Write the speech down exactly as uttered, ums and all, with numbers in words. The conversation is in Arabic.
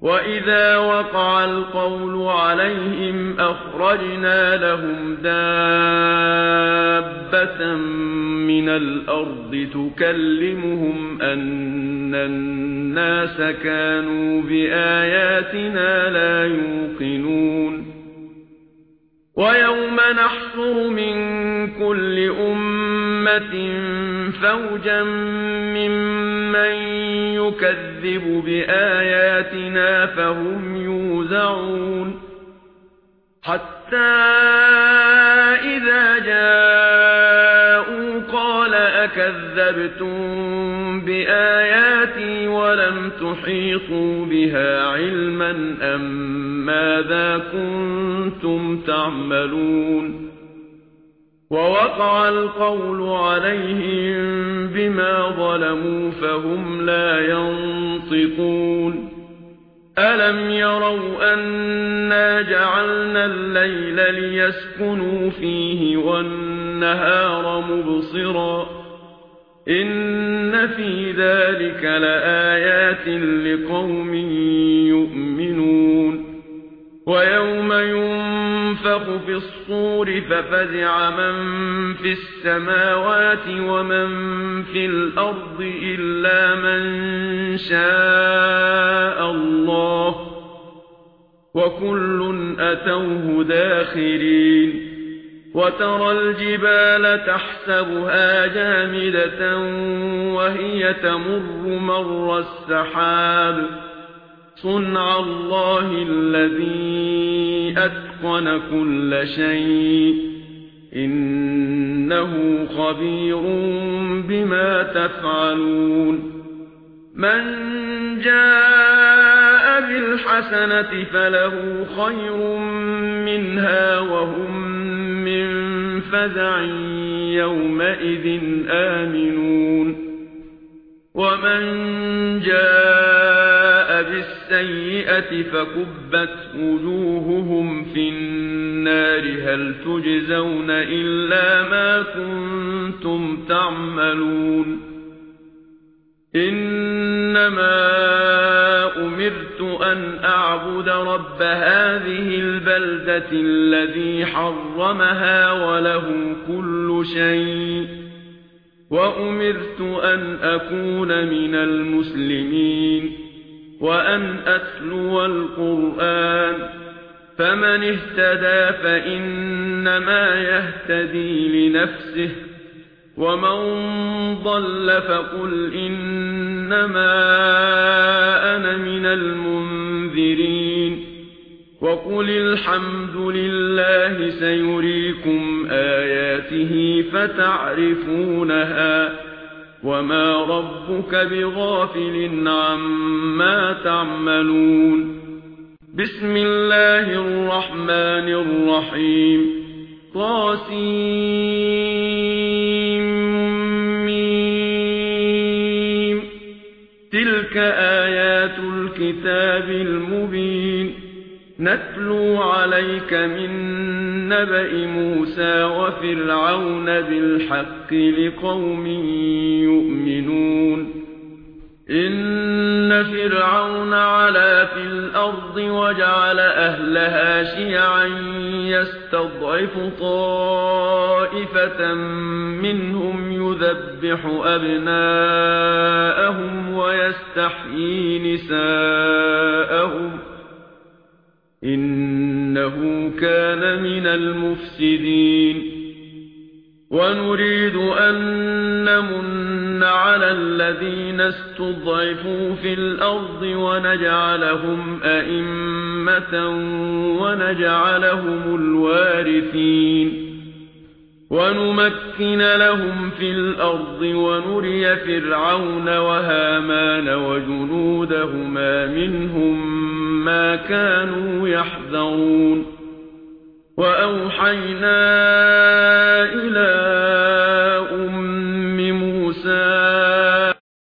وَإِذَا وَقَعَ الْقَوْلُ عَلَيْهِمْ أَخْرَجْنَا لَهُمْ دَابَّةً مِنَ الْأَرْضِ تُكَلِّمُهُمْ أَنَّ النَّاسَ كَانُوا بِآيَاتِنَا لَا يُوقِنُونَ وَيَوْمَ نَحْشُرُ مِنْ كُلِّ أُمَّةٍ فَوْجًا مِّمَّن يُكَذِّبُ بِآيَاتِنَا فَهُمْ يُوزَعُونَ حَتَّى إِذَا جَاءُوا قَالَ أَكَذَّبْتُم بِآيَاتِي وَلَمْ تُحِيطُوا بِهَا عِلْمًا أَم ماذا كنتم تعملون ووقع القول عليهم بما ظلموا فهم لا ينطقون ألم يروا أنا جعلنا الليل ليسكنوا فيه والنهار مبصرا إن في ذلك لآيات لقوم يؤمنون وَيَوْمَ يُنفَخُ فِي الصُّورِ فَفَزِعَ مَن فِي السَّمَاوَاتِ وَمَن فِي الْأَرْضِ إِلَّا مَن شَاءَ اللَّهُ وَكُلٌّ أَتَوْهُ دَاخِرِينَ وَتَرَى الْجِبَالَ تَحْسَبُهَا جَامِدَةً وَهِيَ تَمُرُّ مَرَّ السَّحَابِ صُنْعَ اللَّهِ الَّذِي أَتْقَنَ كُلَّ شَيْءٍ إِنَّهُ خَبِيرٌ بِمَا تَفْعَلُونَ مَنْ جَاءَ بِالْحَسَنَةِ فَلَهُ خَيْرٌ مِنْهَا وَهُمْ مِنْ فَزَعٍ يَوْمَئِذٍ آمِنُونَ وَمَنْ جَاءَ بِالسَّيِّئَةِ فَكُبَّتْ وُجُوهُهُمْ فِي النَّارِ هَلْ تُجْزَوْنَ إِلَّا مَا كُنتُمْ تَعْمَلُونَ إِنَّمَا أُمِرْتُ أَنْ أَعْبُدَ رَبَّ هَذِهِ الْبَلْدَةِ الَّذِي حَرَّمَهَا وَلَهُ كُلُّ شَيْءٍ وَأُمِرْتُ أَنْ أَكُونَ مِنَ الْمُسْلِمِينَ وَأَنْ أَتْلُوَ الْقُرْآنَ فَمَنِ اهْتَدَى فَإِنَّمَا يَهْتَدِي لِنَفْسِهِ وَمَنْ ضَلَّ فَقُلْ إِنَّمَا أَنَا مِنَ الْمُنذِرِينَ وَقُلِ الْحَمْدُ لِلَّهِ سَيُرِيكُمْ آيَاتِهِ فَتَعْرِفُونَهَا وَمَا رَبُّكَ بِغَافِلٍ عَمَّا تَعْمَلُونَ بِسْمِ اللَّهِ الرَّحْمَنِ الرَّحِيمِ طاسيم تِلْكَ آيَاتُ الْكِتَابِ الْمُبِينِ نَتْلُو عَلَيْكَ مِن نَّبَإِ مُوسَى وَفِرْعَوْنَ بِالْحَقِّ لِقَوْمٍ يُؤْمِنُونَ إِنَّ فِرْعَوْنَ عَلَا فِي الْأَرْضِ وَجَعَلَ أَهْلَهَا شِيَعًا يَسْتَضْعِفُ طَائِفَةً مِّنْهُمْ يُذَبِّحُ أَبْنَاءَهُمْ وَيَسْتَحْيِي نِسَاءَهُمْ إِنَّهُ كَانَ مِنَ الْمُفْسِدِينَ وَنُرِيدُ أَن نَّمُنَّ عَلَى الَّذِينَ اسْتُضْعِفُوا فِي الْأَرْضِ وَنَجْعَلَهُمْ أَئِمَّةً وَنَجْعَلَهُمُ الْوَارِثِينَ وَنُمَكِّنَ لَهُمْ فِي الْأَرْضِ وَنُرِيَ فِرْعَوْنَ وَهَامَانَ وَجُنُودَهُمَا مِنْهُم مَّا كَانُوا يَحْذَرُونَ وَأَوْحَيْنَا إِلَىٰ